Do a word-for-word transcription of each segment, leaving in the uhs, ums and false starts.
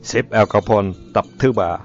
Sếp Al Capone tập thứ ba.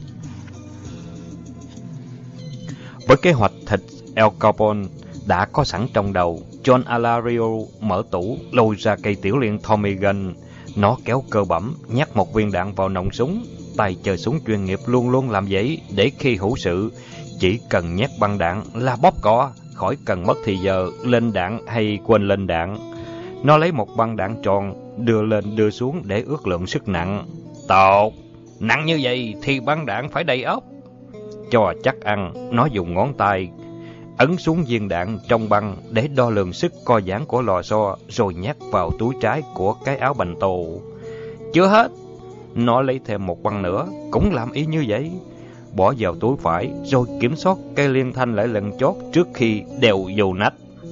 Với kế hoạch thịt Al Capone đã có sẵn trong đầu, John Alario mở tủ, lôi ra cây tiểu liên Tommy Gun. Nó kéo cơ bẩm, nhét một viên đạn vào nòng súng. Tay chơi súng chuyên nghiệp luôn luôn làm vậy, để khi hữu sự, chỉ cần nhét băng đạn là bóp cò, khỏi cần mất thì giờ lên đạn hay quên lên đạn. Nó lấy một băng đạn tròn, đưa lên đưa xuống để ước lượng sức nặng. Tốt, nặng như vậy thì băng đạn phải đầy ốc. Cho chắc ăn, nó dùng ngón tay ấn xuống viên đạn trong băng để đo lường sức co giãn của lò xo, rồi nhét vào túi trái của cái áo bành tô. Chưa hết, nó lấy thêm một băng nữa, cũng làm y như vậy, bỏ vào túi phải, rồi kiểm soát cây liên thanh lại lần chót trước khi đeo vô nách.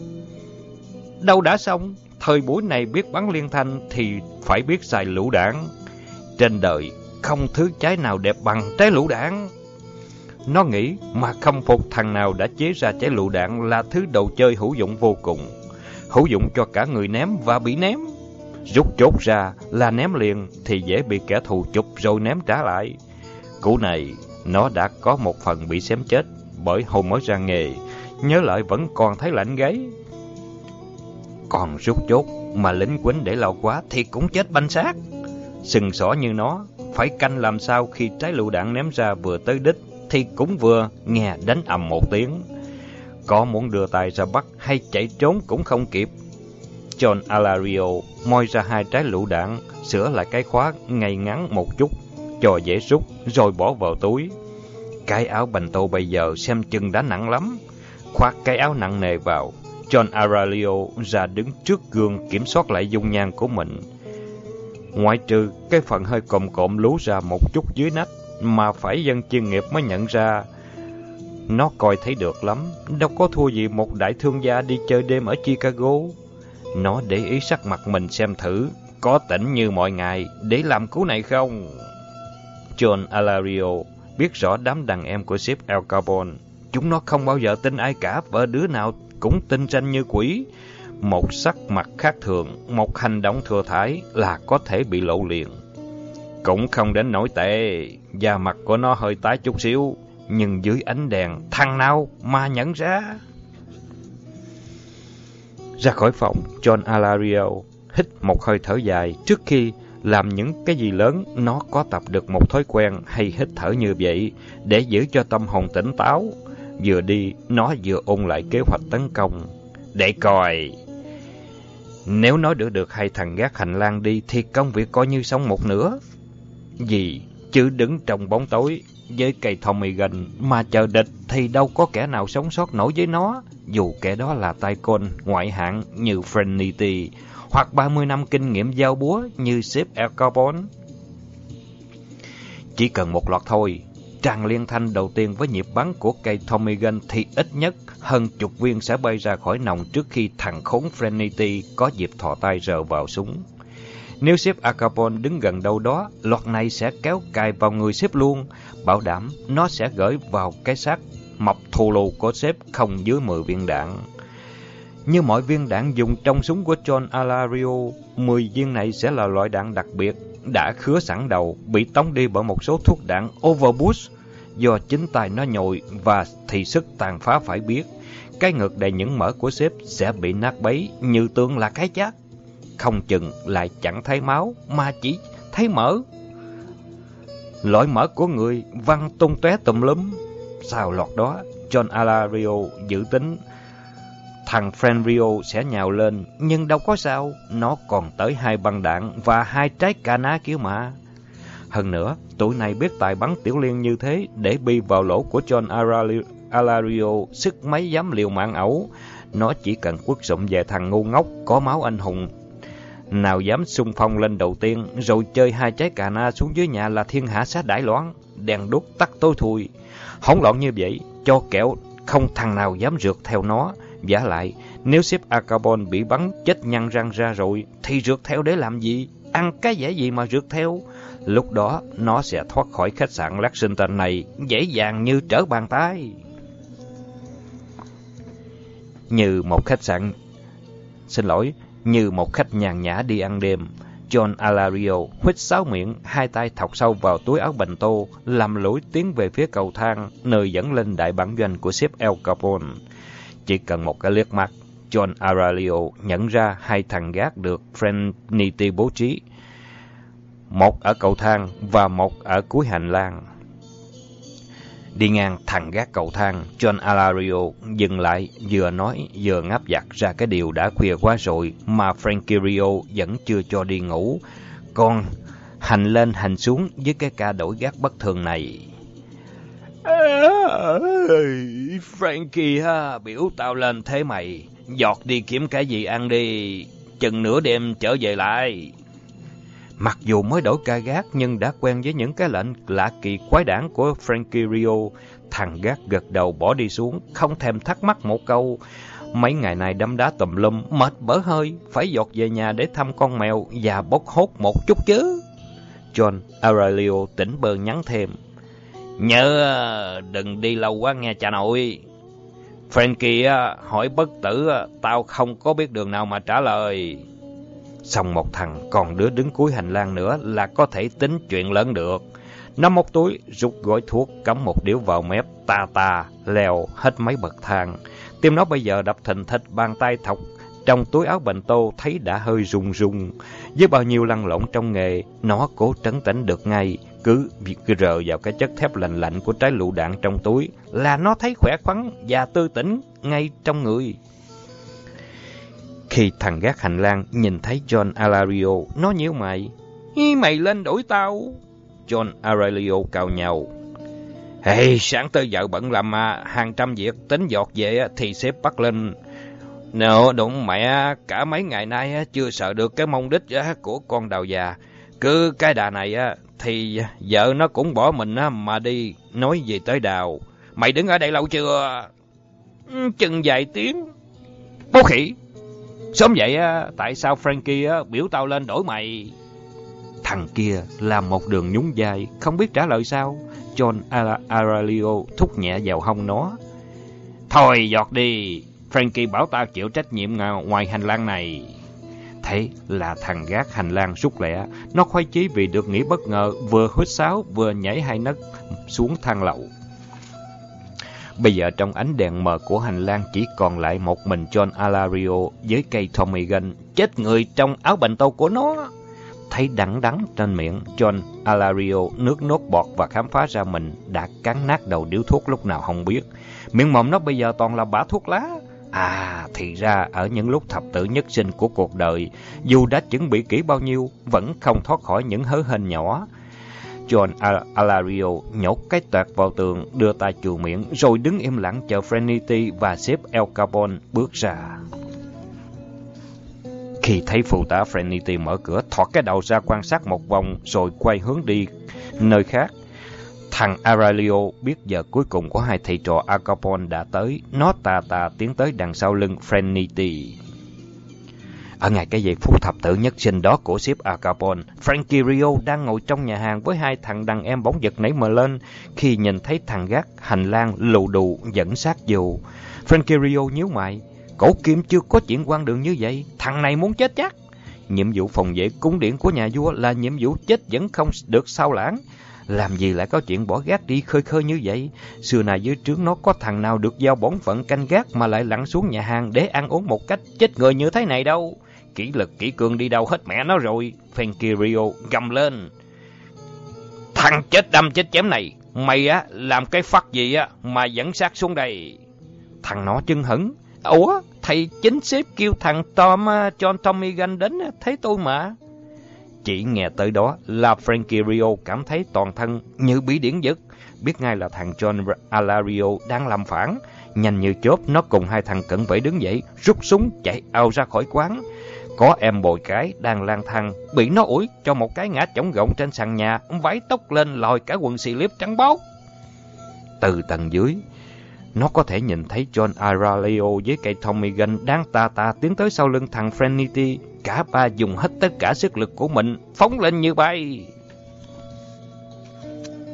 Đâu đã xong, thời buổi này biết bắn liên thanh thì phải biết xài lựu đạn. Trên đời không thứ trái nào đẹp bằng trái lựu đạn. Nó nghĩ mà khâm phục thằng nào đã chế ra trái lựu đạn là thứ đồ chơi hữu dụng vô cùng. Hữu dụng cho cả người ném và bị ném. Rút chốt ra là ném liền thì dễ bị kẻ thù chụp rồi ném trả lại. Cú này nó đã có một phần bị xém chết, bởi hồi mới ra nghề, nhớ lại vẫn còn thấy lạnh gáy. Còn rút chốt mà lính quýnh để lâu quá thì cũng chết banh xác. Sừng sỏ như nó, phải canh làm sao khi trái lựu đạn ném ra vừa tới đích thì cũng vừa nghe đánh ầm một tiếng. Có muốn đưa tay ra bắt hay chạy trốn cũng không kịp. John Alario moi ra hai trái lựu đạn, sửa lại cái khóa ngay ngắn một chút cho dễ rút, rồi bỏ vào túi. Cái áo bành tô bây giờ xem chừng đã nặng lắm. Khoác cái áo nặng nề vào, John Alario ra đứng trước gương kiểm soát lại dung nhan của mình. Ngoại trừ cái phần hơi cộm cộm lú ra một chút dưới nách mà phải dân chuyên nghiệp mới nhận ra. Nó coi thấy được lắm, đâu có thua gì một đại thương gia đi chơi đêm ở Chicago. Nó để ý sắc mặt mình xem thử, có tỉnh như mọi ngày để làm cú này không? John Alario biết rõ đám đàn em của sếp Al Capone. Chúng nó không bao giờ tin ai cả, và đứa nào cũng tin tranh như quỷ. Một sắc mặt khác thường, một hành động thừa thãi là có thể bị lộ liền. Cũng không đến nổi tệ, da mặt của nó hơi tái chút xíu, nhưng dưới ánh đèn, thằng nào mà nhận ra. Ra khỏi phòng, John Alario hít một hơi thở dài. Trước khi làm những cái gì lớn, nó có tập được một thói quen hay hít thở như vậy để giữ cho tâm hồn tỉnh táo. Vừa đi, nó vừa ôn lại kế hoạch tấn công. Để coi, nếu nó đỡ được hai thằng gác hành lang đi thì công việc coi như xong một nửa. Vì chứ đứng trong bóng tối với cây Tommy Gun mà chờ địch thì đâu có kẻ nào sống sót nổi với nó, dù kẻ đó là tay côn ngoại hạng như Frenity hoặc ba mươi năm kinh nghiệm giao búa như sếp Al Capone. Chỉ cần một loạt thôi, tràng liên thanh đầu tiên với nhịp bắn của cây Tommy Gun thì ít nhất hơn chục viên sẽ bay ra khỏi nòng trước khi thằng khốn Frenity có dịp thò tay rờ vào súng. Nếu sếp Al Capone đứng gần đâu đó, loạt này sẽ kéo cài vào người sếp luôn, bảo đảm nó sẽ gửi vào cái xác mập thù lù của sếp không dưới mười viên đạn. Như mọi viên đạn dùng trong súng của John Alario, mười viên này sẽ là loại đạn đặc biệt, đã khứa sẵn đầu, bị tống đi bởi một số thuốc đạn overboost do chính tay nó nhồi, và thì sức tàn phá phải biết. Cái ngực đầy những mỡ của sếp sẽ bị nát bấy như tương là cái chát. Không chừng lại chẳng thấy máu mà chỉ thấy mỡ. Loại mỡ của người văng tung tóe tùm lum. Sau loạt đó, John Alario dự tính thằng Frenrio sẽ nhào lên, nhưng đâu có sao, nó còn tới hai băng đạn và hai trái cà ná kiểu mà. Hơn nữa, tụi này biết tài bắn tiểu liên như thế để bi vào lỗ của John Alario, sức mấy dám liều mạng ẩu. Nó chỉ cần quất sụm về thằng ngu ngốc có máu anh hùng nào dám xung phong lên đầu tiên, rồi chơi hai trái cà na xuống dưới nhà là thiên hạ sẽ đại loạn, đèn đuốc tắt tối thui. Hỗn loạn như vậy, cho kẻo không thằng nào dám rượt theo nó. Vả lại, nếu sếp Al Capone bị bắn chết nhăn răng ra rồi, thì rượt theo để làm gì? Ăn cái dễ gì mà rượt theo? Lúc đó, nó sẽ thoát khỏi khách sạn Lexington này dễ dàng như trở bàn tay. Như một khách sạn... Xin lỗi, như một khách nhàn nhã đi ăn đêm, John Alario huýt sáo miệng, hai tay thọc sâu vào túi áo bành tô, làm lũi tiến về phía cầu thang, nơi dẫn lên đại bản doanh của sếp Al Capone. Chỉ cần một cái liếc mắt, John Alario nhận ra hai thằng gác được Frenity bố trí, một ở cầu thang và một ở cuối hành lang. Đi ngang thằng gác cầu thang, John Alario dừng lại, vừa nói vừa ngáp giặt ra cái điều đã khuya quá rồi mà Frankie Rio vẫn chưa cho đi ngủ. Còn hành lên hành xuống với cái ca đổi gác bất thường này. À, Frankie ha, biểu tao lên thế mày, giọt đi kiếm cái gì ăn đi, chừng nửa đêm trở về lại. Mặc dù mới đổi ca gác nhưng đã quen với những cái lệnh lạ kỳ quái đản của Frankie Rio, thằng gác gật đầu bỏ đi xuống, không thèm thắc mắc một câu. Mấy ngày này đấm đá tùm lum, mệt bở hơi, phải giọt về nhà để thăm con mèo và bốc hốt một chút chứ. John Aurelio tỉnh bơ nhắn thêm. Nhớ đừng đi lâu quá nghe cha nội. Frankie hỏi bất tử, tao không có biết đường nào mà trả lời. Xong một thằng, còn đứa đứng cuối hành lang nữa là có thể tính chuyện lớn được. Nó móc túi, rút gói thuốc, cắm một điếu vào mép, ta ta, leo hết mấy bậc thang. Tim nó bây giờ đập thình thịch, bàn tay thọc trong túi áo bành tô thấy đã hơi rung rung. Với bao nhiêu lăn lộn trong nghề, nó cố trấn tĩnh được ngay. Cứ việc rờ vào cái chất thép lạnh lạnh của trái lựu đạn trong túi là nó thấy khỏe khoắn và tươi tỉnh ngay trong người. Khi thằng gác hành lang nhìn thấy John Alario, nó nhíu mày. Mày lên đuổi tao. John Aurelio cào nhào. Hey, sáng tới giờ bận làm mà, hàng trăm việc tính giọt về thì sếp bắt lên. Nè, đúng mẹ, cả mấy ngày nay chưa sợ được cái mông đít của con đào già. Cứ cái đà này thì vợ nó cũng bỏ mình mà đi, nói gì tới đào. Mày đứng ở đây lâu chưa? Chừng vài tiếng. Bố khỉ. Sớm vậy tại sao Frankie biểu tao lên đổi mày? Thằng kia làm một đường nhún vai, không biết trả lời sao. John Aurelio thúc nhẹ vào hông nó. Thôi giọt đi, Frankie bảo tao chịu trách nhiệm ngoài hành lang này. Thế là thằng gác hành lang rút lẹ, nó khoái chí vì được nghỉ bất ngờ, vừa huýt sáo vừa nhảy hai nấc xuống thang lầu. Bây giờ trong ánh đèn mờ của hành lang chỉ còn lại một mình John Alario với cây Tommy Gun chết người trong áo bành tô của nó. Thấy đắng đắng trên miệng, John Alario nước nốt bọt và khám phá ra mình đã cắn nát đầu điếu thuốc lúc nào không biết. Miệng mồm nó bây giờ toàn là bã thuốc lá. À, thì ra ở những lúc thập tử nhất sinh của cuộc đời, dù đã chuẩn bị kỹ bao nhiêu, vẫn không thoát khỏi những hớ hênh nhỏ. John Alario nhốt cái toẹt vào tường, đưa tay chùi miệng, rồi đứng im lặng chờ Frenity và sếp Al Capone bước ra. Khi thấy phụ tá Frenity mở cửa, thọt cái đầu ra quan sát một vòng, rồi quay hướng đi nơi khác. Thằng Aurelio biết giờ cuối cùng của hai thầy trò Al Capone đã tới, nó tà tà tiến tới đằng sau lưng Frenity. Ở ngay cái giây phút thập tử nhất sinh đó của sếp Al Capone, Frankie Rio đang ngồi trong nhà hàng với hai thằng đàn em bỗng giật nảy mờ lên khi nhìn thấy thằng gác hành lang lù đù dẫn sát vô. Frankie Rio nhíu mày, cổ kim chưa có chuyện quan đường như vậy, thằng này muốn chết chắc. Nhiệm vụ phòng vệ cung điện của nhà vua là nhiệm vụ chết vẫn không được sao lãng. Làm gì lại có chuyện bỏ gác đi khơi khơi như vậy? Xưa nay dưới trướng nó có thằng nào được giao bổn phận canh gác mà lại lặn xuống nhà hàng để ăn uống một cách chết người như thế này đâu. Kỷ lực kỷ cương đi đâu hết mẹ nó rồi. Frankie Rio gầm lên. Thằng chết đâm chết chém này, mày á làm cái phắc gì á mà dẫn sát xuống đây? Thằng nó chưng hửng. Ủa, thầy chính sếp kêu thằng Tom John Tommy Gun đến thấy tôi mà. Chỉ nghe tới đó là Frankie Rio cảm thấy toàn thân như bị điển giật, biết ngay là thằng John Alario đang làm phản. Nhanh như chớp, nó cùng hai thằng cận vệ đứng dậy, rút súng chạy ao ra khỏi quán. Có em bồi cái đang lang thang, bị nó ủi cho một cái ngã chổng gọng trên sàn nhà, vái tóc lên lòi cả quần xì liếp trắng bóc. Từ tầng dưới, nó có thể nhìn thấy John Aurelio với cây Tommy Gun đang tà tà tiến tới sau lưng thằng Frenity. Cả ba dùng hết tất cả sức lực của mình, phóng lên như bay.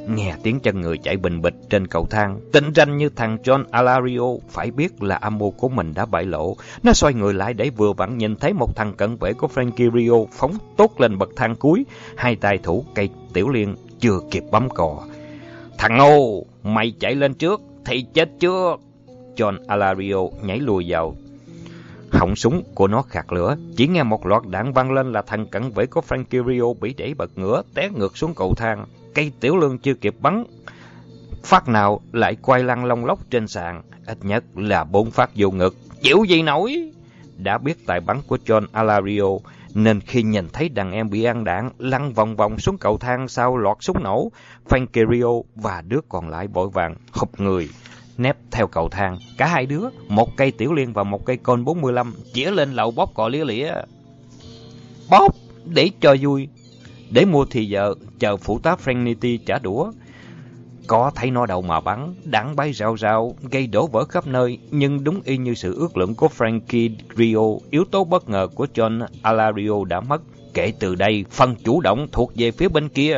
nghe tiếng chân người chạy bình bịch trên cầu thang. Tinh ranh như thằng John Alario phải biết là âm mưu của mình đã bại lộ. Nó xoay người lại để vừa vặn nhìn thấy một thằng cận vệ của Frankie Rio phóng tốt lên bậc thang cuối, hai tay thủ cây tiểu liên chưa kịp bấm cò. Thằng ngô, mày chạy lên trước thì chết chưa? John Alario nhảy lùi vào. Họng súng của nó khạc lửa, chỉ nghe một loạt đạn vang lên là thằng cận vệ của Frankie Rio bị đẩy bật ngửa, té ngược xuống cầu thang. Cây tiểu lương chưa kịp bắn phát nào lại quay lăn lông lốc trên sàn, ít nhất là bốn phát vô ngực. Chịu gì nổi? Đã biết tài bắn của John Alario, nên khi nhìn thấy đàn em bị ăn đạn lăn vòng vòng xuống cầu thang sau loạt súng nổ, Frankie Rio và đứa còn lại vội vàng hụp người nép theo cầu thang. Cả hai đứa, một cây tiểu liên và một cây côn bốn mươi lăm, chĩa lên lầu bóp cò lía lĩa. Bóp để cho vui, để mua thì giờ chờ phụ tá Frankie trả đũa. Có thấy nó đâu mà bắn, đạn bay rào rào, gây đổ vỡ khắp nơi. Nhưng đúng y như sự ước lượng của Frankie Rio, yếu tố bất ngờ của John Alario đã mất. Kể từ đây, phần chủ động thuộc về phía bên kia.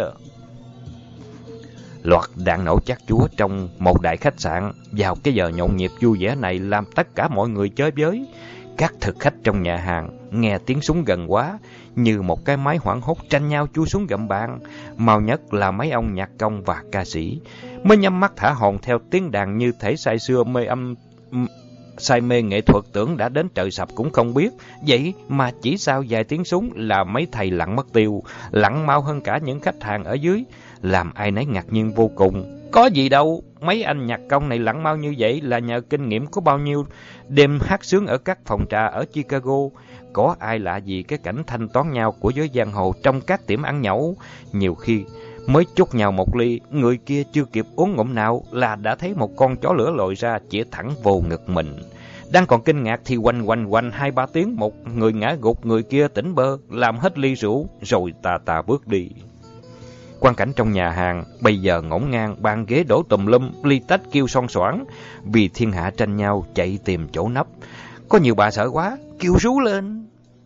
Loạt đạn nổ chát chúa trong một đại khách sạn vào cái giờ nhộn nhịp vui vẻ này làm tất cả mọi người chơi với. Các thực khách trong nhà hàng nghe tiếng súng gần quá, như một cái máy hoảng hốt tranh nhau chui xuống gầm bàn. Mau nhất là mấy ông nhạc công và ca sĩ mới nhắm mắt thả hồn theo tiếng đàn, như thể say sưa mê âm say mê nghệ thuật, tưởng đã đến trời sập cũng không biết. Vậy mà chỉ sau vài tiếng súng là mấy thầy lặn mất tiêu, lặn mau hơn cả những khách hàng ở dưới, làm ai nấy ngạc nhiên vô cùng. Có gì đâu, mấy anh nhạc công này lặn mau như vậy là nhờ kinh nghiệm của bao nhiêu đêm hát sướng ở các phòng trà ở Chicago. Có ai lạ gì cái cảnh thanh toán nhau của giới giang hồ trong các tiệm ăn nhậu. Nhiều khi mới chúc nhau một ly, người kia chưa kịp uống ngụm nào là đã thấy một con chó lửa lội ra chĩa thẳng vô ngực mình. Đang còn kinh ngạc thì quanh quanh quanh hai ba tiếng, một người ngã gục, người kia tỉnh bơ, làm hết ly rượu rồi tà tà bước đi. Quang cảnh trong nhà hàng bây giờ ngổn ngang, bàn ghế đổ tùm lum, ly tách kêu son xoảng, vì thiên hạ tranh nhau chạy tìm chỗ nấp. Có nhiều bà sợ quá, kêu rú lên.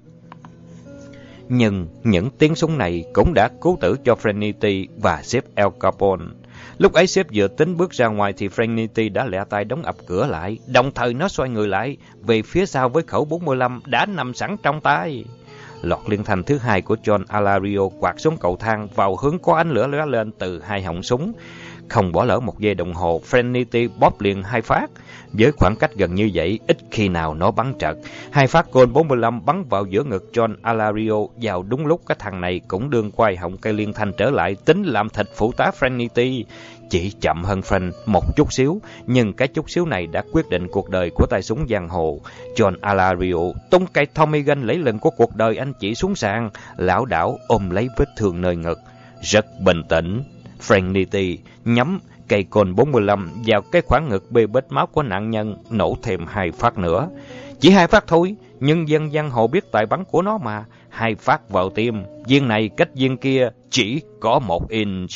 Nhưng những tiếng súng này cũng đã cứu tử cho Frankie và sếp Al Capone. Lúc ấy sếp vừa tính bước ra ngoài thì Frankie đã lẹ tay đóng ập cửa lại, đồng thời nó xoay người lại về phía sau với khẩu bốn mươi lăm đã nằm sẵn trong tay. Loạt liên thanh thứ hai của John Alario quạt xuống cầu thang vào hướng có ánh lửa lóe lên từ hai họng súng. Không bỏ lỡ một giây đồng hồ, Frankie bóp liền hai phát. Với khoảng cách gần như vậy, ít khi nào nó bắn trật. Hai phát côn bốn mươi lăm bắn vào giữa ngực John Alario vào đúng lúc cái thằng này cũng đương quay họng cây liên thanh trở lại, tính làm thịt phụ tá Frankie. Chỉ chậm hơn Frank một chút xíu, nhưng cái chút xíu này đã quyết định cuộc đời của tay súng giang hồ. John Alario tung cây Tommy gun lấy lần của cuộc đời anh chỉ xuống sàn, lảo đảo ôm lấy vết thương nơi ngực. Rất bình tĩnh, Frankie nhắm cây côn bốn mươi lăm vào cái khoảng ngực bê bết máu của nạn nhân, nổ thêm hai phát nữa. Chỉ hai phát thôi, nhưng dân giang hồ biết tài bắn của nó mà. Hai phát vào tim, viên này cách viên kia chỉ có một inch.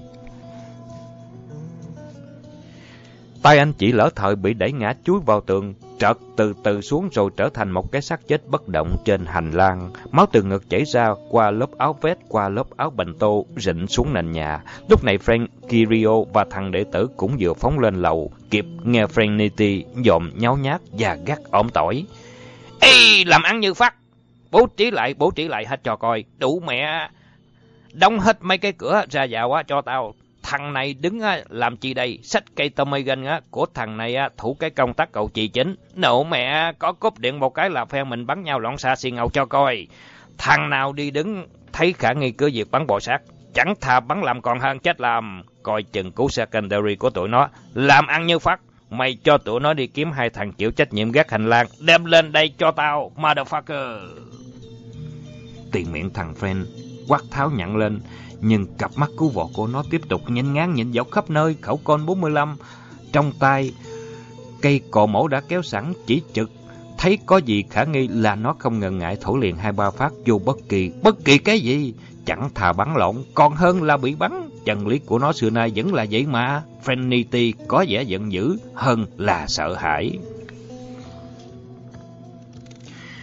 Tay anh chỉ lỡ thời bị đẩy ngã chúi vào tường, trật từ từ xuống rồi trở thành một cái xác chết bất động trên hành lang. Máu từ ngực chảy ra qua lớp áo vest, qua lớp áo bành tô, rịn xuống nền nhà. Lúc này Frankie Rio và thằng đệ tử cũng vừa phóng lên lầu, kịp nghe Frankie dòm nháo nhác và gắt ỏm tỏi. Ê, làm ăn như phát! Bố trí lại, bố trí lại hết cho coi, đủ mẹ! Đóng hết mấy cái cửa ra vào á cho tao. Thằng này đứng á, làm chi đây? Xách cây Tommy gun á, của thằng này á, thủ cái công tắc cầu chì chính. Nộ mẹ, có cúp điện một cái là phe mình bắn nhau loạn xa xì ngầu cho coi. Thằng nào đi đứng, thấy khả nghi cứ việc bắn bò sát. Chẳng thà bắn làm còn hơn chết làm. Coi chừng cứu secondary của tụi nó. Làm ăn như phát. Mày cho tụi nó đi kiếm hai thằng chịu trách nhiệm gác hành lang. Đem lên đây cho tao, motherfucker. Tiền miệng thằng Friend quát tháo nhặn lên. Nhưng cặp mắt cứu vọ của nó tiếp tục nhìn ngán nhìn dọc khắp nơi. Khẩu côn bốn mươi lăm trong tay, cây cò mẫu đã kéo sẵn, chỉ trực thấy có gì khả nghi là nó không ngần ngại thổi liền hai ba phát vô bất kỳ bất kỳ cái gì. Chẳng thà bắn lộn còn hơn là bị bắn. Chân lý của nó xưa nay vẫn là vậy mà. Frankie có vẻ giận dữ hơn là sợ hãi.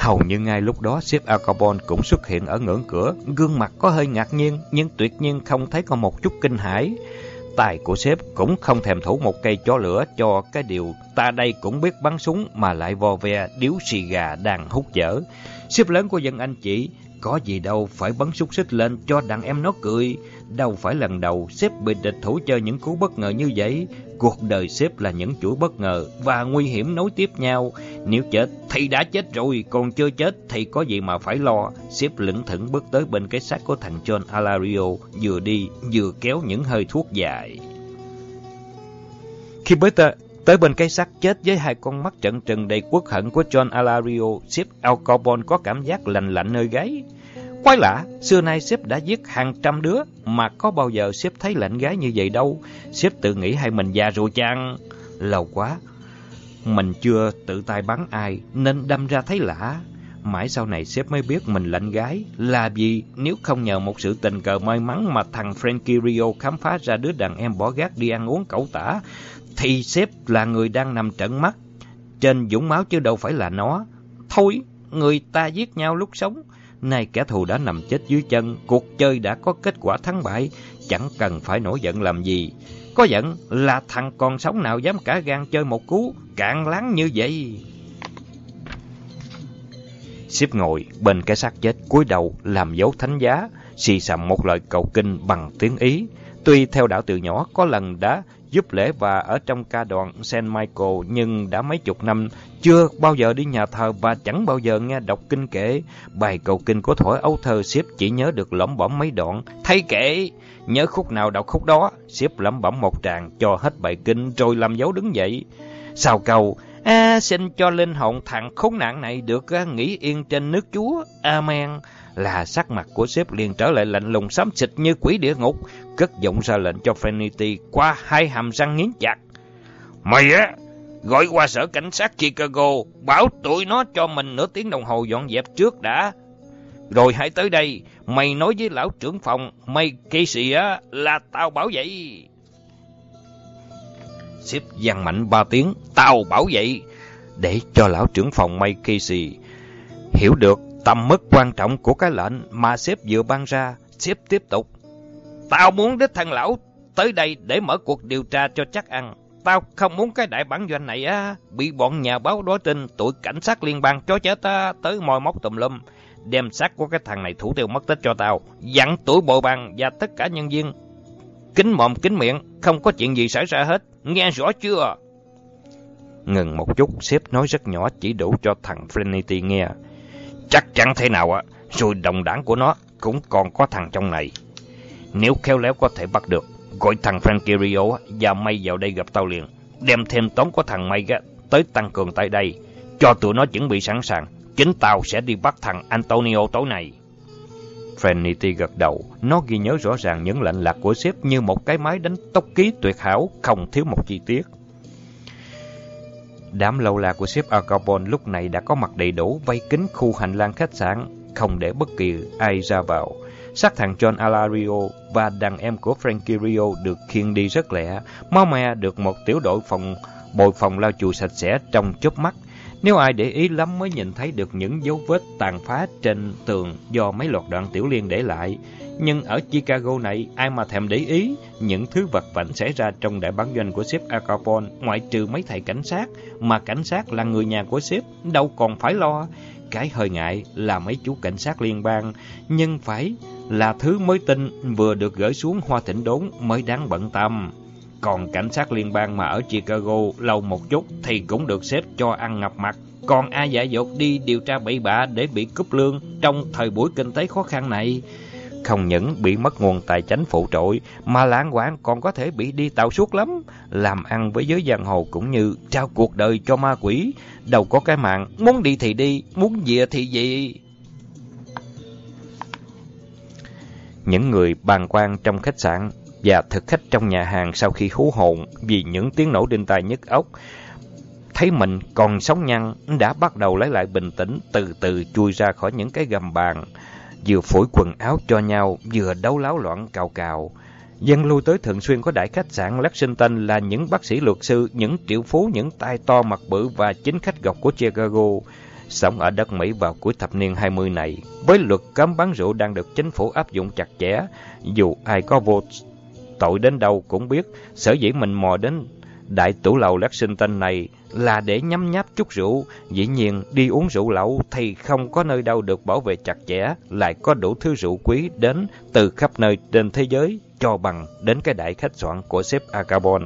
Hầu như ngay lúc đó, sếp Al Capone cũng xuất hiện ở ngưỡng cửa, gương mặt có hơi ngạc nhiên, nhưng tuyệt nhiên không thấy có một chút kinh hãi. Tài của sếp cũng không thèm thủ một cây chó lửa cho cái điều ta đây cũng biết bắn súng mà lại vò ve điếu xì gà đang hút dở. Sếp lớn của dân anh chị, có gì đâu phải bắn xúc xích lên cho đàn em nó cười. Đâu phải lần đầu sếp bị địch thủ chơi những cú bất ngờ như vậy. Cuộc đời sếp là những chuỗi bất ngờ và nguy hiểm nối tiếp nhau. Nếu chết thì đã chết rồi, còn chưa chết thì có gì mà phải lo. Sếp lững thững bước tới bên cái xác của thằng John Alario, vừa đi vừa kéo những hơi thuốc dài. Khi bước tới, tới bên cái xác chết với hai con mắt trợn trừng đầy uất hận của John Alario, sếp Al Capone có cảm giác lạnh lạnh nơi gáy. Quái lạ, xưa nay sếp đã giết hàng trăm đứa, mà có bao giờ sếp thấy lạnh gáy như vậy đâu. Sếp tự nghĩ hay mình già rồi chăng? Lâu quá, mình chưa tự tay bắn ai, nên đâm ra thấy lạ. Mãi sau này sếp mới biết mình lạnh gáy là vì nếu không nhờ một sự tình cờ may mắn mà thằng Frankie Rio khám phá ra đứa đàn em bỏ gác đi ăn uống cẩu tả, thì sếp là người đang nằm trận mắt trên vũng máu chứ đâu phải là nó. Thôi, người ta giết nhau lúc sống, nay kẻ thù đã nằm chết dưới chân, cuộc chơi đã có kết quả thắng bại, chẳng cần phải nổi giận làm gì. Có giận là thằng còn sống nào dám cả gan chơi một cú cạn láng như vậy. Sếp ngồi bên cái xác chết cúi đầu làm dấu thánh giá, xì xầm một lời cầu kinh bằng tiếng Ý. Tuy theo đạo từ nhỏ có lần đã giúp lễ và ở trong ca đoàn Saint Michael, nhưng đã mấy chục năm chưa bao giờ đi nhà thờ và chẳng bao giờ nghe đọc kinh kệ. Bài cầu kinh của thuở ấu thơ sếp chỉ nhớ được lẩm bẩm mấy đoạn. Thấy kệ, nhớ khúc nào đọc khúc đó. Sếp lẩm bẩm một tràng cho hết bài kinh rồi làm dấu đứng dậy. Sau câu À, xin cho linh hồn thằng khốn nạn này được uh, nghỉ yên trên nước Chúa. Amen. Là sắc mặt của sếp liền trở lại lạnh lùng xám xịt như quỷ địa ngục, cất giọng ra lệnh cho Trinity qua hai hàm răng nghiến chặt. Mày á, gọi qua sở cảnh sát Chicago, bảo tụi nó cho mình nửa tiếng đồng hồ dọn dẹp trước đã. Rồi hãy tới đây, mày nói với lão trưởng phòng, mày Casey á, là tao bảo vậy. Sếp giằng mạnh ba tiếng, tao bảo vậy, để cho lão trưởng phòng Mike Casey hiểu được tầm mức quan trọng của cái lệnh mà sếp vừa ban ra. Sếp tiếp tục. Tao muốn đích thân lão tới đây để mở cuộc điều tra cho chắc ăn. Tao không muốn cái đại bản doanh này á bị bọn nhà báo đối tin tụi cảnh sát liên bang chó chết á tới moi móc tùm lum. Đem xác của cái thằng này thủ tiêu mất tích cho tao. Dặn tụi bộ ban và tất cả nhân viên kín mồm kín miệng, không có chuyện gì xảy ra hết. Nghe rõ chưa? Ngừng một chút, sếp nói rất nhỏ chỉ đủ cho thằng Trinity nghe. Chắc chắn thế nào á, rồi đồng đảng của nó cũng còn có thằng trong này. Nếu khéo léo có thể bắt được, gọi thằng Frankie Rio và May vào đây gặp tao liền. Đem thêm toán của thằng May tới tăng cường tại đây, cho tụi nó chuẩn bị sẵn sàng. Chính tao sẽ đi bắt thằng Antonio tối nay. Trinity gật đầu, nó ghi nhớ rõ ràng những lệnh lạc của sếp như một cái máy đánh tốc ký tuyệt hảo, không thiếu một chi tiết. Đám lâu la của sếp Al Capone lúc này đã có mặt đầy đủ, vây kín khu hành lang khách sạn, không để bất kỳ ai ra vào. Xác thằng John Alario và đàn em của Frankie Rio được khiêng đi rất lẹ, máu me được một tiểu đội phòng bồi phòng lau chùi sạch sẽ trong chớp mắt. Nếu ai để ý lắm mới nhìn thấy được những dấu vết tàn phá trên tường do mấy loạt đạn tiểu liên để lại. Nhưng ở Chicago này, ai mà thèm để ý những thứ vật vãnh xảy ra trong đại bản doanh của sếp Al Capone, ngoại trừ mấy thầy cảnh sát, mà cảnh sát là người nhà của sếp, đâu còn phải lo. Cái hơi ngại là mấy chú cảnh sát liên bang, nhưng phải là thứ mới tinh vừa được gửi xuống Hoa Thịnh Đốn mới đáng bận tâm. Còn cảnh sát liên bang mà ở Chicago lâu một chút thì cũng được sếp cho ăn ngập mặt. Còn ai dại dột đi điều tra bậy bạ để bị cúp lương trong thời buổi kinh tế khó khăn này, không những bị mất nguồn tài chánh phụ trội, mà lãng quảng còn có thể bị đi tàu suốt lắm. Làm ăn với giới giang hồ cũng như trao cuộc đời cho ma quỷ, đâu có cái mạng, muốn đi thì đi, muốn về thì về. Những người bàng quan trong khách sạn và thực khách trong nhà hàng sau khi hú hồn vì những tiếng nổ đinh tai nhức óc, thấy mình còn sống nhăn, đã bắt đầu lấy lại bình tĩnh, từ từ chui ra khỏi những cái gầm bàn, vừa phủi quần áo cho nhau, vừa đấu láo loạn cào cào. Dân lui tới thường xuyên có đại khách sạn Lexington là những bác sĩ luật sư, những triệu phú, những tay to mặt bự và chính khách gọc của Chicago. Sống ở đất Mỹ vào cuối thập niên hai mươi này, với luật cấm bán rượu đang được chính phủ áp dụng chặt chẽ, dù ai có vô tội đến đâu cũng biết, sở dĩ mình mò đến đại tủ lầu Lexington này là để nhấm nháp chút rượu. Dĩ nhiên, đi uống rượu lậu thì không có nơi đâu được bảo vệ chặt chẽ, lại có đủ thứ rượu quý đến từ khắp nơi trên thế giới, cho bằng đến cái đại khách sạn của sếp Al Capone.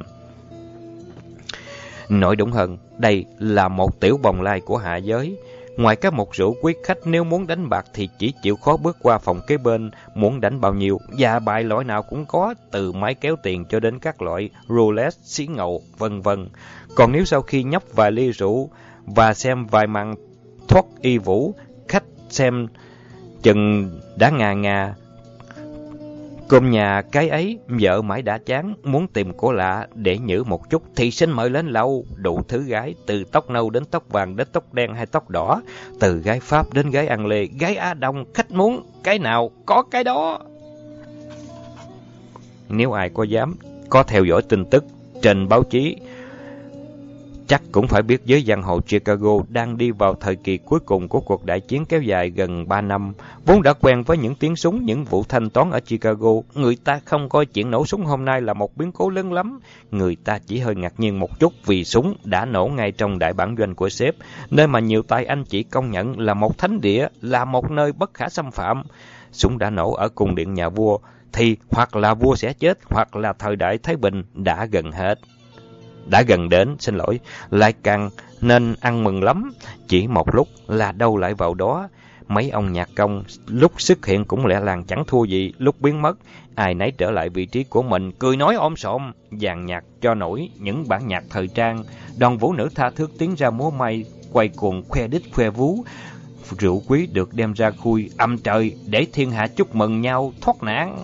Nói đúng hơn, đây là một tiểu bồng lai của hạ giới. Ngoài các mục rượu, quý khách nếu muốn đánh bạc thì chỉ chịu khó bước qua phòng kế bên, muốn đánh bao nhiêu và bài loại nào cũng có, từ máy kéo tiền cho đến các loại roulette, xí ngầu, vân vân. Còn nếu sau khi nhấp vài ly rượu và xem vài màn thoát y vũ, khách xem chừng đã ngà ngà cơm nhà cái ấy, vợ mãi đã chán, muốn tìm cổ lạ để nhử một chút thì xin mời lên lầu. Đủ thứ gái, từ tóc nâu đến tóc vàng đến tóc đen hay tóc đỏ, từ gái Pháp đến gái Ăn Lê, gái Á Đông, khách muốn cái nào có cái đó. Nếu ai có dám có theo dõi tin tức trên báo chí, chắc cũng phải biết giới giang hồ Chicago đang đi vào thời kỳ cuối cùng của cuộc đại chiến kéo dài gần ba năm. Vốn đã quen với những tiếng súng, những vụ thanh toán ở Chicago, người ta không coi chuyện nổ súng hôm nay là một biến cố lớn lắm. Người ta chỉ hơi ngạc nhiên một chút vì súng đã nổ ngay trong đại bản doanh của sếp, nơi mà nhiều tay anh chị công nhận là một thánh địa, là một nơi bất khả xâm phạm. Súng đã nổ ở cung điện nhà vua, thì hoặc là vua sẽ chết, hoặc là thời đại Thái Bình đã gần hết. Đã gần đến, xin lỗi, lại càng nên ăn mừng lắm. Chỉ một lúc là đâu lại vào đó. Mấy ông nhạc công lúc xuất hiện cũng lẹ làng chẳng thua gì, lúc biến mất, ai nấy trở lại vị trí của mình, cười nói ôm sộm, dàn nhạc cho nổi những bản nhạc thời trang. Đoàn vũ nữ tha thước tiến ra múa may, quay cuồng khoe đít khoe vú. Rượu quý được đem ra khui âm trời để thiên hạ chúc mừng nhau thoát nạn.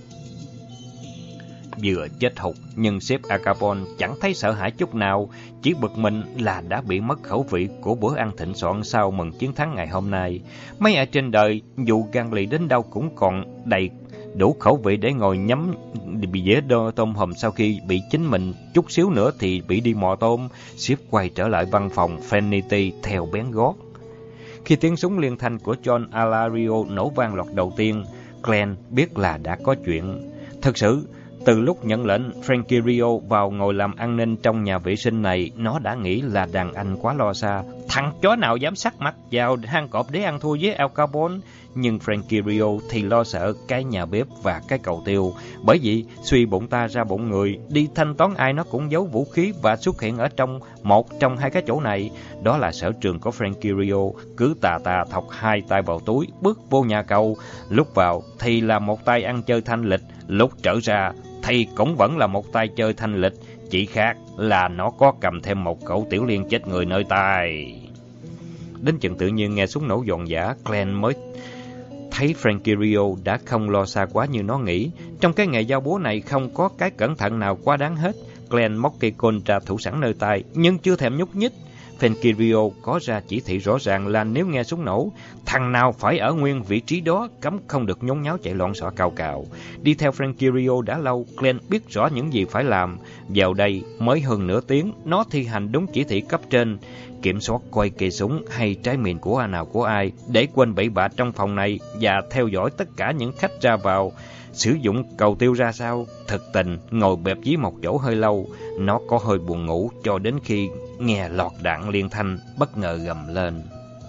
Vừa chết hụt, nhưng sếp Al Capone chẳng thấy sợ hãi chút nào, chỉ bực mình là đã bị mất khẩu vị của bữa ăn thịnh soạn sau mừng chiến thắng ngày hôm nay. Mấy ai trên đời, dù gan lì đến đâu cũng còn đầy đủ khẩu vị để ngồi nhắm bị dễ đo tôm hùm, sau khi bị chính mình chút xíu nữa thì bị đi mò tôm. Sếp quay trở lại văn phòng Fenity theo bén gót. Khi tiếng súng liên thanh của John Alario nổ vang loạt đầu tiên, Glenn biết là đã có chuyện. Thật sự, từ lúc nhận lệnh Frankie Rio vào ngồi làm an ninh trong nhà vệ sinh này, nó đã nghĩ là đàn anh quá lo xa. Thằng chó nào dám sắc mặt vào hang cọp để ăn thua với Al Capone. Nhưng Frankie Rio thì lo sợ cái nhà bếp và cái cầu tiêu. Bởi vì suy bụng ta ra bụng người, đi thanh toán ai nó cũng giấu vũ khí và xuất hiện ở trong một trong hai cái chỗ này. Đó là sở trường của Frankie Rio. Cứ tà tà thọc hai tay vào túi, bước vô nhà cầu. Lúc vào thì là một tay ăn chơi thanh lịch, lúc trở ra thì cũng vẫn là một tay chơi thanh lịch, chỉ khác là nó có cầm thêm một khẩu tiểu liên chết người nơi tay. Đến chừng tự nhiên nghe súng nổ giòn giã, Glenn mới thấy Frankie Rio đã không lo xa quá như nó nghĩ. Trong cái nghề giao búa này không có cái cẩn thận nào quá đáng hết. Glenn móc cây côn ra thủ sẵn nơi tay, nhưng chưa thèm nhúc nhích. Frankie Rio có ra chỉ thị rõ ràng là nếu nghe súng nổ, thằng nào phải ở nguyên vị trí đó, cấm không được nhốn nháo chạy loạn xọ cào cào. Đi theo Frankie Rio đã lâu, Glenn biết rõ những gì phải làm. Vào đây mới hơn nửa tiếng, nó thi hành đúng chỉ thị cấp trên, kiểm soát coi cây súng hay trái mìn của ai nào của ai, để quên bậy bạ trong phòng này và theo dõi tất cả những khách ra vào. Sử dụng cầu tiêu ra sao? Thực tình, ngồi bẹp dí một chỗ hơi lâu, nó có hơi buồn ngủ cho đến khi nghe loạt đạn liên thanh bất ngờ gầm lên.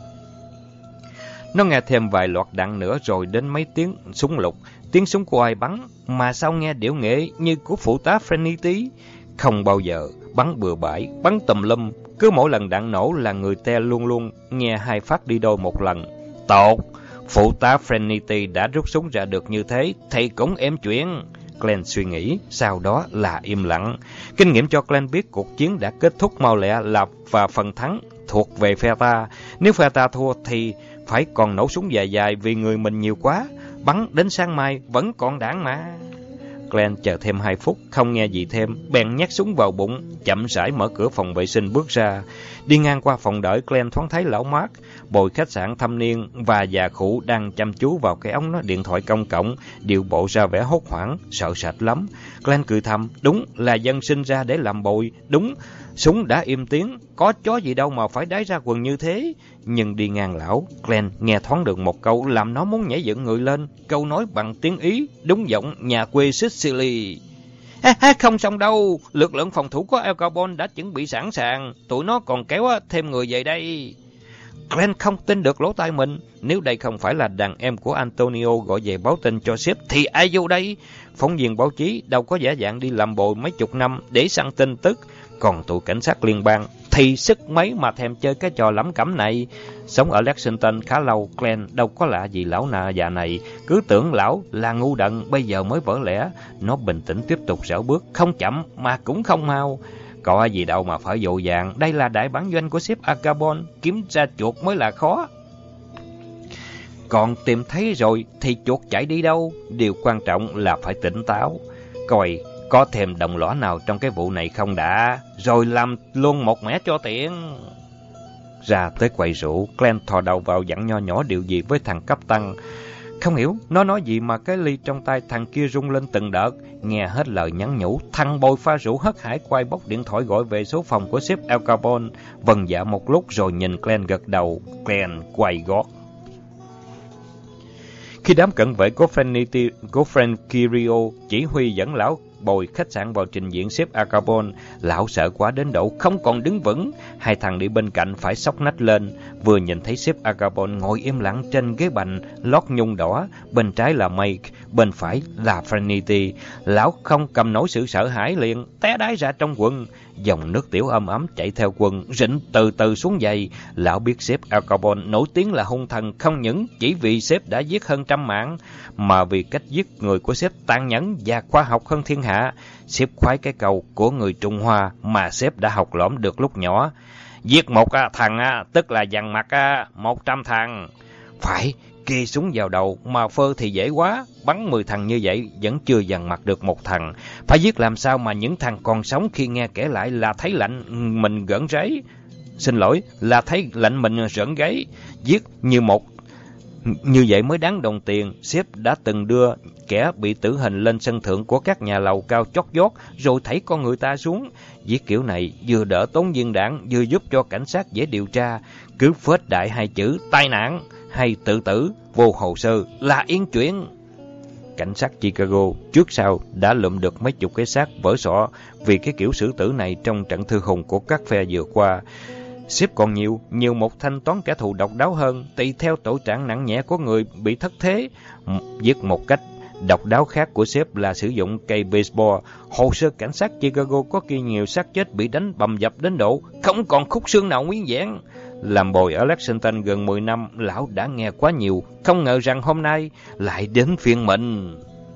Nó nghe thêm vài loạt đạn nữa rồi đến mấy tiếng súng lục, tiếng súng của ai bắn, mà sao nghe điệu nghệ như của phụ tá Fenity. Không bao giờ bắn bừa bãi, bắn tùm lum, cứ mỗi lần đạn nổ là người te luôn luôn nghe hai phát đi đôi một lần. Tốt! Phụ tá Fenity đã rút súng ra được như thế thì cũng êm chuyện. Glenn suy nghĩ, sau đó là im lặng. Kinh nghiệm cho Glenn biết cuộc chiến đã kết thúc mau lẹ là và phần thắng thuộc về phe ta. Nếu phe ta thua thì phải còn nổ súng dài dài vì người mình nhiều quá. Bắn đến sáng mai vẫn còn đạn mà. Glenn chờ thêm hai phút, không nghe gì thêm, bèn nhét súng vào bụng, chậm rãi mở cửa phòng vệ sinh bước ra. Đi ngang qua phòng đợi, Glenn thoáng thấy lão Mark, bồi khách sạn thâm niên và già khụ đang chăm chú vào cái ống nói điện thoại công cộng, điệu bộ ra vẻ hốt hoảng, sợ sệt lắm. Glenn cười thầm, đúng là dân sinh ra để làm bồi, đúng Súng đã im tiếng, có chó gì đâu mà phải đái ra quần như thế. Nhưng đi ngang lão, Glenn nghe thoáng được một câu làm nó muốn nhảy dựng người lên. Câu nói bằng tiếng Ý, đúng giọng nhà quê Sicily. Ha, ha, không xong đâu, lực lượng phòng thủ của Al Capone đã chuẩn bị sẵn sàng, tụi nó còn kéo thêm người về đây. Glenn không tin được lỗ tai mình, nếu đây không phải là đàn em của Antonio gọi về báo tin cho sếp thì ai vô đây? Phóng viên báo chí đâu có giả dạng đi làm bồi mấy chục năm để săn tin tức, còn tụi cảnh sát liên bang thì sức mấy mà thèm chơi cái trò lẩm cẩm này. Sống ở Lexington khá lâu, Glenn đâu có lạ gì lão nà già này, cứ tưởng lão là ngu đần bây giờ mới vỡ lẽ. Nó bình tĩnh tiếp tục dạo bước, không chậm mà cũng không mau. Có gì đâu mà phải vội vàng, đây là đại bản doanh của sếp Al Capone, kiếm ra chuột mới là khó. Còn tìm thấy rồi thì chuột chạy đi đâu, điều quan trọng là phải tỉnh táo. Coi có thêm đồng lõa nào trong cái vụ này không đã, rồi làm luôn một mẻ cho tiện. Ra tới quầy rượu, Glenn thò đầu vào dặn nho nhỏ điều gì với thằng cấp tăng. Không hiểu nó nói gì mà cái ly trong tay thằng kia rung lên từng đợt. Nghe hết lời nhắn nhủ, thằng bồi pha rượu hất hải quay bóc điện thoại gọi về số phòng của sếp Al Capone. Vâng dạ một lúc rồi nhìn Glenn gật đầu. Glenn quay gót. Khi đám cận vệ của Frank, của Frank Kirio chỉ huy dẫn lão bồi khách sạn vào trình diện sếp Al Capone, lão sợ quá đến độ không còn đứng vững. Hai thằng đi bên cạnh phải xốc nách lên. Vừa nhìn thấy sếp Al Capone ngồi im lặng trên ghế bành lót nhung đỏ, bên trái là Mike, bên phải là Franity, lão không cầm nổi sự sợ hãi liền té đái ra trong quần. Dòng nước tiểu ấm ấm chảy theo quần, rịn từ từ xuống giày. Lão biết sếp Al Capone nổi tiếng là hung thần không những chỉ vì sếp đã giết hơn trăm mạng, mà vì cách giết người của sếp tàn nhẫn và khoa học hơn thiên hạ. Sếp khoái cái câu của người Trung Hoa mà sếp đã học lỏm được lúc nhỏ. Giết một thằng tức là dằn mặt một trăm thằng. Phải, kê súng vào đầu mà phơ thì dễ quá, bắn mười thằng như vậy vẫn chưa dằn mặt được một thằng. Phải giết làm sao mà những thằng còn sống khi nghe kể lại là thấy lạnh mình gởn gáy. Xin lỗi, là thấy lạnh mình rợn gáy. Giết như một như vậy mới đáng đồng tiền. Sếp đã từng đưa kẻ bị tử hình lên sân thượng của các nhà lầu cao chót vót rồi thảy con người ta xuống. Giết kiểu này vừa đỡ tốn viên đạn, vừa giúp cho cảnh sát dễ điều tra. Cứ phết đại hai chữ tai nạn hay tự tử vô hồ sơ là yên chuyện. Cảnh sát Chicago trước sau đã lụm được mấy chục cái xác vỡ sọ vì cái kiểu xử tử này trong trận thư hùng của các phe vừa qua. Sếp còn nhiều, nhiều một thanh toán kẻ thù độc đáo hơn, tùy theo tội trạng nặng nhẹ của người bị thất thế. Giết một cách độc đáo khác của sếp là sử dụng cây baseball. Hồ sơ cảnh sát Chicago có ghi nhiều xác chết bị đánh bầm dập đến độ không còn khúc xương nào nguyên vẹn. Làm bồi ở Lexington gần mười năm, lão đã nghe quá nhiều, không ngờ rằng hôm nay lại đến phiên mình.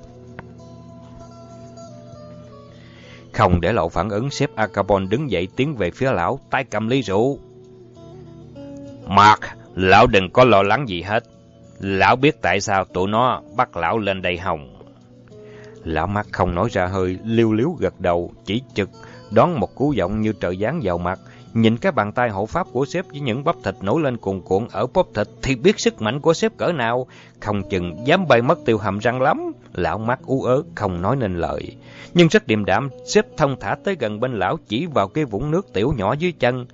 Không để lộ phản ứng, sếp Al Capone đứng dậy tiến về phía lão, tay cầm ly rượu. Mark, lão đừng có lo lắng gì hết. Lão biết tại sao tụi nó bắt lão lên đây hồng. Lão Mark không nói ra hơi, liêu liếu gật đầu, chỉ trực đón một cú giọng như trời giáng vào mặt. Nhìn cái bàn tay hộ pháp của sếp với những bắp thịt nổi lên cuồn cuộn ở bóp thịt thì biết sức mạnh của sếp cỡ nào, không chừng dám bay mất tiêu hàm răng lắm. Lão mắt ú ớ không nói nên lời, nhưng rất điềm đạm. Sếp thông thả tới gần bên lão, chỉ vào cái vũng nước tiểu nhỏ dưới chân.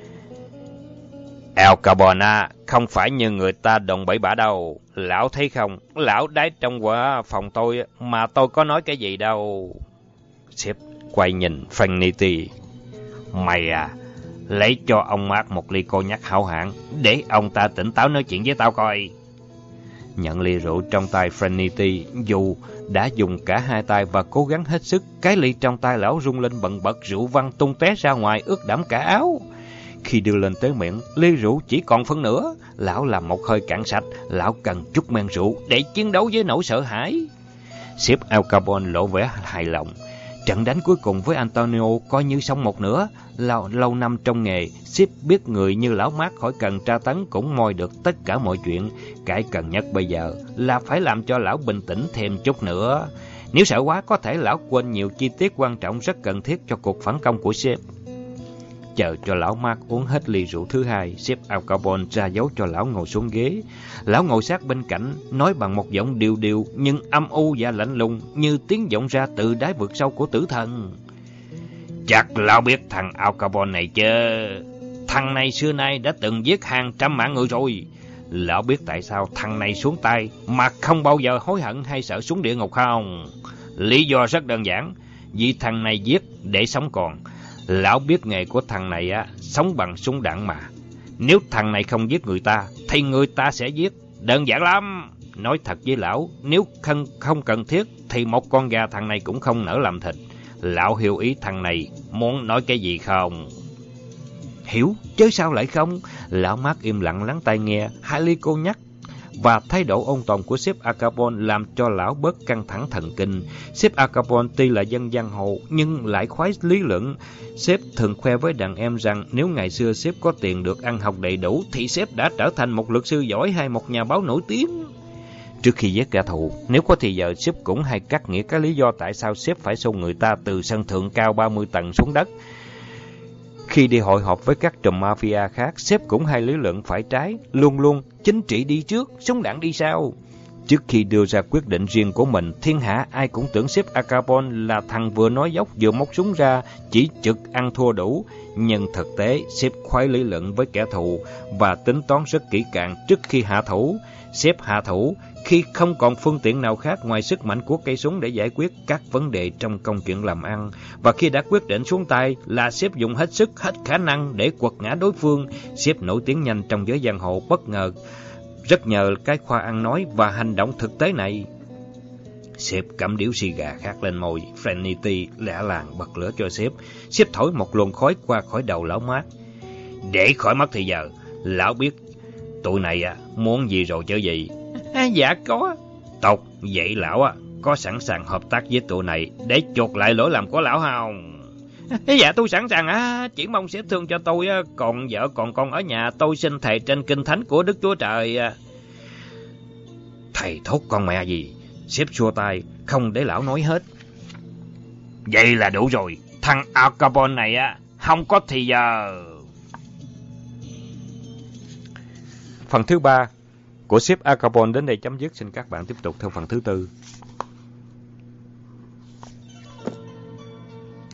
Al Capone không phải như người ta đồn bậy bạ đâu. Lão thấy không, lão đái trong quả phòng tôi mà tôi có nói cái gì đâu. Sếp quay nhìn Frank. Mày à, lấy cho ông Mark một ly cô nhắc hảo hạng để ông ta tỉnh táo nói chuyện với tao coi. Nhận ly rượu trong tay Frank, dù đã dùng cả hai tay và cố gắng hết sức, cái ly trong tay lão rung lên bần bật, rượu văng tung té ra ngoài ướt đẫm cả áo. Khi đưa lên tới miệng, ly rượu chỉ còn phân nửa. Lão làm một hơi cạn sạch. Lão cần chút men rượu để chiến đấu với nỗi sợ hãi. Sếp Al Capone lộ vẻ hài lòng. Trận đánh cuối cùng với Antonio coi như xong một nửa. Lâu, lâu năm trong nghề, sếp biết người như lão Mark khỏi cần tra tấn cũng moi được tất cả mọi chuyện. Cái cần nhất bây giờ là phải làm cho lão bình tĩnh thêm chút nữa. Nếu sợ quá có thể lão quên nhiều chi tiết quan trọng rất cần thiết cho cuộc phản công của sếp. Chờ cho lão Mark uống hết ly rượu thứ hai, sếp Al Capone ra dấu cho lão ngồi xuống ghế. Lão ngồi sát bên cạnh, nói bằng một giọng điệu điệu nhưng âm u và lạnh lùng, như tiếng vọng ra từ đáy vực sâu của tử thần. Chắc lão biết thằng Al Capone này chứ. Thằng này xưa nay đã từng giết hàng trăm mạng người rồi. Lão biết tại sao thằng này xuống tay mà không bao giờ hối hận hay sợ xuống địa ngục không? Lý do rất đơn giản, vì thằng này giết để sống còn. Lão biết nghề của thằng này á, sống bằng súng đạn mà. Nếu thằng này không giết người ta, thì người ta sẽ giết. Đơn giản lắm. Nói thật với lão, nếu không, không cần thiết, thì một con gà thằng này cũng không nỡ làm thịt. Lão hiểu ý thằng này muốn nói cái gì không? Hiểu, chứ sao lại không? Lão Mác im lặng lắng tai nghe hai ly cô nhắc. Và thái độ ôn tồn của sếp Al Capone làm cho lão bớt căng thẳng thần kinh. Sếp Al Capone tuy là dân giang hồ nhưng lại khoái lý luận. Sếp thường khoe với đàn em rằng nếu ngày xưa sếp có tiền được ăn học đầy đủ thì sếp đã trở thành một luật sư giỏi hay một nhà báo nổi tiếng. Trước khi giết kẻ thù, nếu có thì giờ sếp cũng hay cắt nghĩa cái lý do tại sao sếp phải xô người ta từ sân thượng cao ba mươi tầng xuống đất. Khi đi hội họp với các trùm mafia khác, sếp cũng hay lý luận phải trái, luôn luôn chính trị đi trước, súng đạn đi sau. Trước khi đưa ra quyết định riêng của mình, thiên hạ ai cũng tưởng sếp Al Capone là thằng vừa nói dốc vừa móc súng ra, chỉ trực ăn thua đủ. Nhưng thực tế, sếp khoái lý luận với kẻ thù và tính toán rất kỹ càng trước khi hạ thủ. Sếp hạ thủ khi không còn phương tiện nào khác ngoài sức mạnh của cây súng để giải quyết các vấn đề trong công chuyện làm ăn. Và khi đã quyết định xuống tay là sếp dùng hết sức, hết khả năng để quật ngã đối phương. Sếp nổi tiếng nhanh trong giới giang hồ bất ngờ, rất nhờ cái khoa ăn nói và hành động thực tế này. Sếp cắm điếu xì gà khát lên môi, Frenity lẻ làng bật lửa cho sếp. Sếp thổi một luồng khói qua khỏi đầu lão Mác. Để khỏi mất thì giờ, lão biết tụi này à, muốn gì rồi chứ gì? À, dạ có. Tốt, vậy lão à, có sẵn sàng hợp tác với tụi này để chuộc lại lỗi lầm của lão không? À, dạ tôi sẵn sàng á, chỉ mong sếp thương cho tôi á, còn vợ còn con ở nhà tôi xin thề trên kinh thánh của Đức Chúa Trời. Thầy thốt con mẹ gì? Sếp xua tay, không để lão nói hết. Vậy là đủ rồi, thằng Al Capone này á, không có thì giờ. Phần thứ ba của sếp Al Capone đến đây chấm dứt. Xin các bạn tiếp tục theo phần thứ tư.